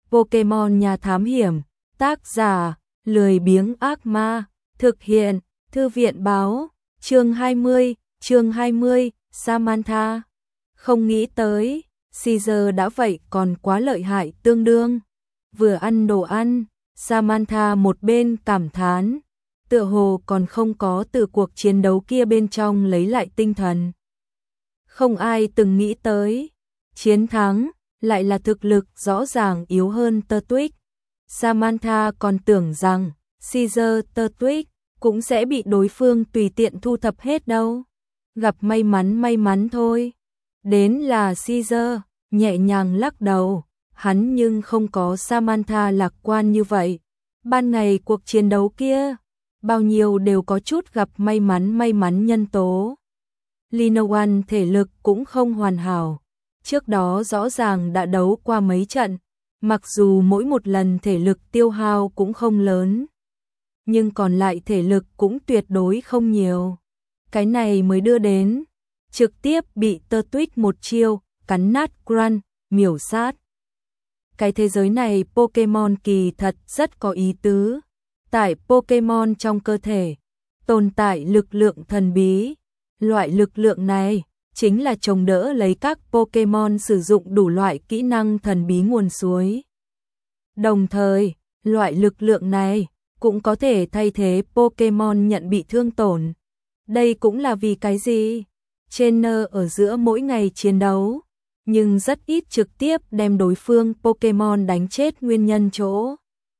Pokemon Nhà Thám Hiểm, tác giả, lười biếng ác ma, thực hiện, Thư viện báo, chương 20, Samantha. Không nghĩ tới, Caesar đã vậy còn quá lợi hại tương đương. Vừa ăn đồ ăn, Samantha một bên cảm thán, tựa hồ còn không có từ cuộc chiến đấu kia bên trong lấy lại tinh thần. Không ai từng nghĩ tới, chiến thắng lại là thực lực rõ ràng yếu hơn Turtwig. Samantha còn tưởng rằng Caesar Turtwig cũng sẽ bị đối phương tùy tiện thu thập hết đâu. Gặp may mắn thôi. Đến là Caesar, nhẹ nhàng lắc đầu, hắn nhưng không có Samantha lạc quan như vậy. Ban ngày cuộc chiến đấu kia, bao nhiêu đều có chút gặp may mắn nhân tố. Linowan thể lực cũng không hoàn hảo. Trước đó rõ ràng đã đấu qua mấy trận, mặc dù mỗi một lần thể lực tiêu hao cũng không lớn, nhưng còn lại thể lực cũng tuyệt đối không nhiều. Cái này mới đưa đến trực tiếp bị Turtwig một chiêu cắn nát Grunt, miểu sát. Cái thế giới này Pokemon kỳ thật rất có ý tứ. Tại Pokemon trong cơ thể tồn tại lực lượng thần bí. Loại lực lượng này chính là chống đỡ lấy các Pokemon sử dụng đủ loại kỹ năng thần bí nguồn suối. Đồng thời, loại lực lượng này cũng có thể thay thế Pokemon nhận bị thương tổn. Đây cũng là vì cái gì? Trainer ở giữa mỗi ngày chiến đấu, nhưng rất ít trực tiếp đem đối phương Pokemon đánh chết nguyên nhân chỗ.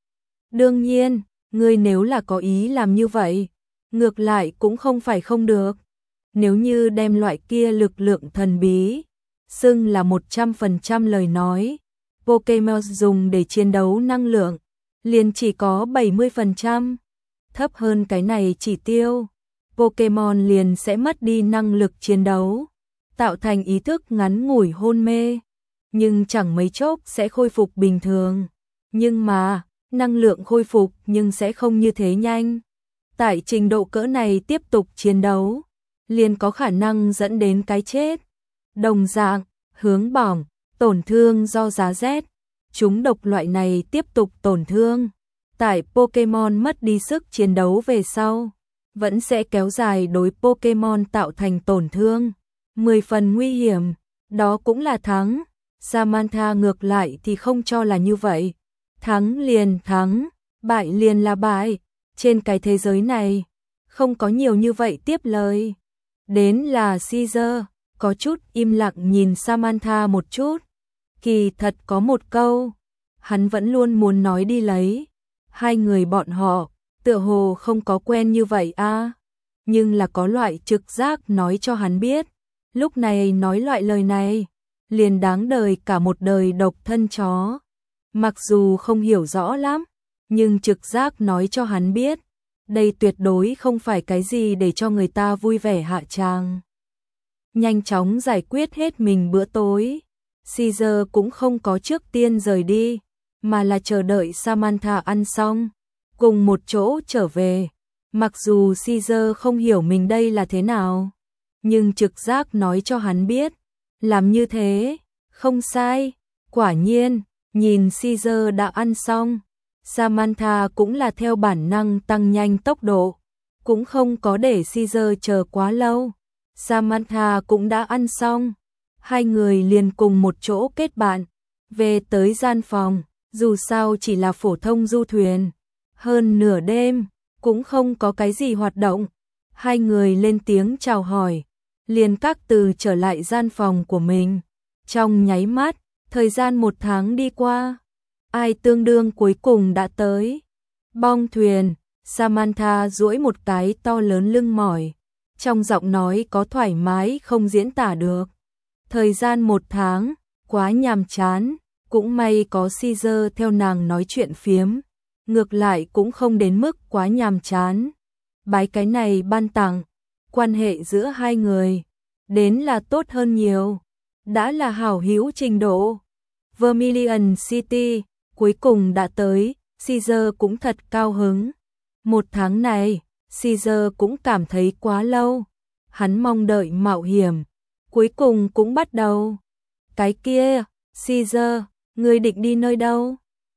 Đương nhiên, ngươi nếu là có ý làm như vậy, ngược lại cũng không phải không được. Nếu như đem loại kia lực lượng thần bí xưng là 100% lời nói, Pokemon dùng để chiến đấu năng lượng liền chỉ có 70%. Thấp hơn cái này chỉ tiêu, Pokemon liền sẽ mất đi năng lực chiến đấu, tạo thành ý thức ngắn ngủi hôn mê, nhưng chẳng mấy chốc sẽ khôi phục bình thường. Nhưng mà, năng lượng khôi phục nhưng sẽ không như thế nhanh. Tại trình độ cỡ này tiếp tục chiến đấu, liền có khả năng dẫn đến cái chết. Đồng dạng, hướng bỏng, tổn thương do giá rét, chúng độc loại này tiếp tục tổn thương. Tại Pokemon mất đi sức chiến đấu về sau, vẫn sẽ kéo dài đối Pokemon tạo thành tổn thương. 10 phần nguy hiểm, đó cũng là thắng. Samantha ngược lại thì không cho là như vậy. Thắng liền thắng, bại liền là bại. Trên cái thế giới này, không có nhiều như vậy tiếp lời. Đến là Caesar, có chút im lặng nhìn Samantha một chút. Kỳ thật có một câu, hắn vẫn luôn muốn nói đi lấy. Hai người bọn họ, tựa hồ không có quen như vậy a, nhưng là có loại trực giác nói cho hắn biết. Lúc này nói loại lời này, liền đáng đời cả một đời độc thân chó. Mặc dù không hiểu rõ lắm, nhưng trực giác nói cho hắn biết. Đây tuyệt đối không phải cái gì để cho người ta vui vẻ hạ tràng. Nhanh chóng giải quyết hết mình bữa tối, Caesar cũng không có trước tiên rời đi, mà là chờ đợi Samantha ăn xong, cùng một chỗ trở về. Mặc dù Caesar không hiểu mình đây là thế nào, nhưng trực giác nói cho hắn biết, làm như thế, không sai. Quả nhiên, nhìn Caesar đã ăn xong, Samantha cũng là theo bản năng tăng nhanh tốc độ, cũng không có để Caesar chờ quá lâu. Samantha cũng đã ăn xong, hai người liền cùng một chỗ kết bạn, về tới gian phòng, dù sao chỉ là phổ thông du thuyền. Hơn nửa đêm, cũng không có cái gì hoạt động, hai người lên tiếng chào hỏi, liền các từ trở lại gian phòng của mình. Trong nháy mắt, thời gian 1 tháng đi qua. Ai tương đương cuối cùng đã tới. Bong thuyền, Samantha duỗi một cái to lớn lưng mỏi, trong giọng nói có thoải mái không diễn tả được. Thời gian 1 tháng, quá nhàm chán, cũng may có Caesar theo nàng nói chuyện phiếm, ngược lại cũng không đến mức quá nhàm chán. Bái cái này ban tặng, quan hệ giữa hai người, đến là tốt hơn nhiều, đã là hảo hữu trình độ. Vermilion City cuối cùng đã tới, Caesar cũng thật cao hứng. 1 tháng này, Caesar cũng cảm thấy quá lâu. Hắn mong đợi mạo hiểm, cuối cùng cũng bắt đầu. Cái kia, Caesar, ngươi định đi nơi đâu?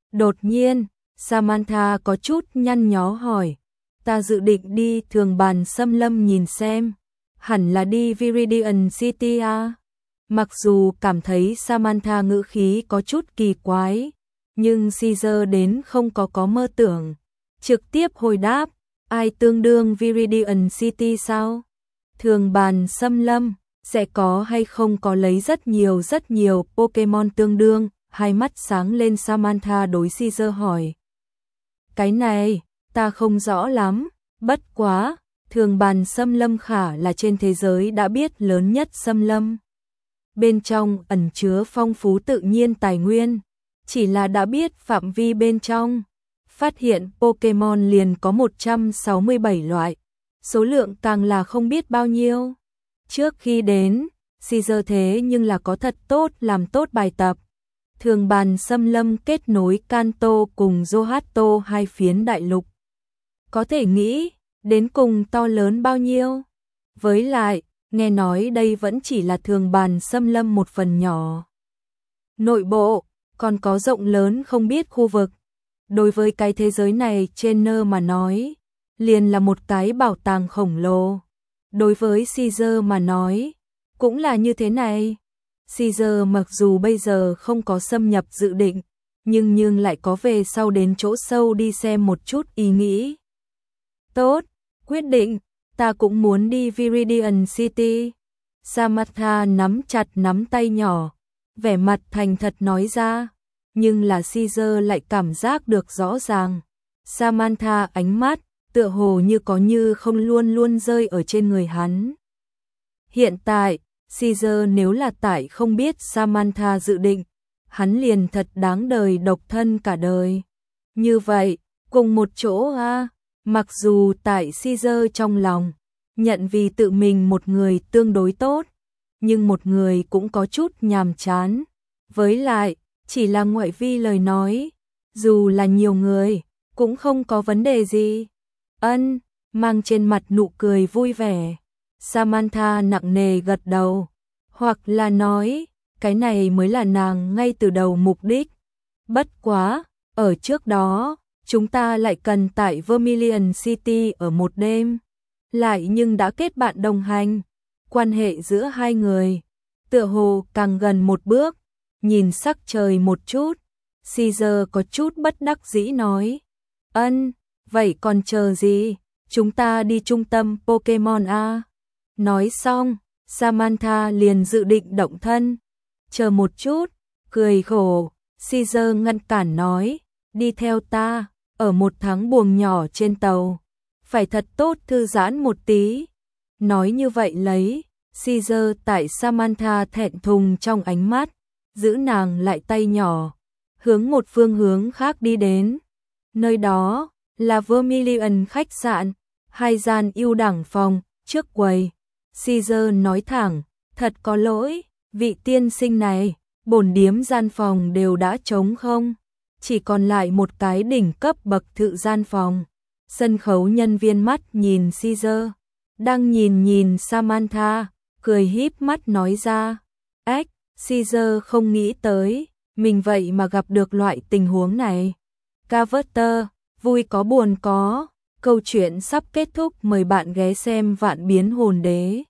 Đột nhiên, Samantha có chút nhăn nhó hỏi, ta dự định đi Thường Bàn Xâm Lâm nhìn xem, hẳn là đi Viridian City à? Mặc dù cảm thấy Samantha ngữ khí có chút kỳ quái, nhưng Caesar đến không có mơ tưởng, trực tiếp hồi đáp, ai tương đương Viridian City sao? Thường Bàn Xâm Lâm, sẽ có hay không có lấy rất nhiều Pokemon tương đương, hai mắt sáng lên Samantha đối Caesar hỏi. Cái này, ta không rõ lắm, bất quá, Thường Bàn Xâm Lâm khả là trên thế giới đã biết lớn nhất xâm lâm. Bên trong ẩn chứa phong phú tự nhiên tài nguyên, chỉ là đã biết phạm vi bên trong. Phát hiện Pokemon liền có 167 loại, số lượng càng là không biết bao nhiêu. Trước khi đến, Caesar thế nhưng là có thật tốt làm tốt bài tập. Thường Bàn Xâm Lâm kết nối Kanto cùng Johto hai phiến đại lục. Có thể nghĩ, đến cùng to lớn bao nhiêu. Với lại, nghe nói đây vẫn chỉ là Thường Bàn Xâm Lâm một phần nhỏ. Nội bộ, còn có rộng lớn không biết khu vực. Đối với cái thế giới này trên nơ mà nói, liền là một cái bảo tàng khổng lồ. Đối với Caesar mà nói, cũng là như thế này. Caesar mặc dù bây giờ không có xâm nhập dự định, nhưng lại có về sau đến chỗ sâu đi xem một chút ý nghĩ. Tốt, quyết định, ta cũng muốn đi Viridian City. Samantha nắm chặt nắm tay nhỏ, vẻ mặt thành thật nói ra, nhưng là Caesar lại cảm giác được rõ ràng. Samantha ánh mắt, tựa hồ như có như không luôn luôn rơi ở trên người hắn. Hiện tại, Caesar nếu là tại không biết Samantha dự định, hắn liền thật đáng đời độc thân cả đời. Như vậy, cùng một chỗ à, mặc dù tại Caesar trong lòng, nhận vì tự mình một người tương đối tốt, nhưng một người cũng có chút nhàm chán. Với lại, chỉ là ngoại vi lời nói, dù là nhiều người, cũng không có vấn đề gì. Ân, mang trên mặt nụ cười vui vẻ. Samantha nặng nề gật đầu, hoặc là nói, cái này mới là nàng ngay từ đầu mục đích. Bất quá, ở trước đó, chúng ta lại cần tại Vermilion City ở một đêm. Lại nhưng đã kết bạn đồng hành, quan hệ giữa hai người, tựa hồ càng gần một bước, nhìn sắc trời một chút. Caesar có chút bất đắc dĩ nói, ân, vậy còn chờ gì, chúng ta đi trung tâm Pokemon A. Nói xong, Samantha liền dự định động thân. Chờ một chút, cười khổ, Caesar ngăn cản nói, đi theo ta, ở một tháng buồng nhỏ trên tàu, phải thật tốt thư giãn một tí. Nói như vậy lấy, Caesar tại Samantha thẹn thùng trong ánh mắt, giữ nàng lại tay nhỏ, hướng một phương hướng khác đi đến. Nơi đó là Vermilion khách sạn, hai gian ưu đẳng phòng, trước quầy. Caesar nói thẳng, thật có lỗi, vị tiên sinh này, bổn điếm gian phòng đều đã trống không, chỉ còn lại một cái đỉnh cấp bậc thự gian phòng. Sân khấu nhân viên mắt nhìn Caesar, đang nhìn Samantha, cười híp mắt nói ra, ếch, Caesar không nghĩ tới, mình vậy mà gặp được loại tình huống này. Carver, vui có buồn có, câu chuyện sắp kết thúc, mời bạn ghé xem Vạn Biến Hồn Đế.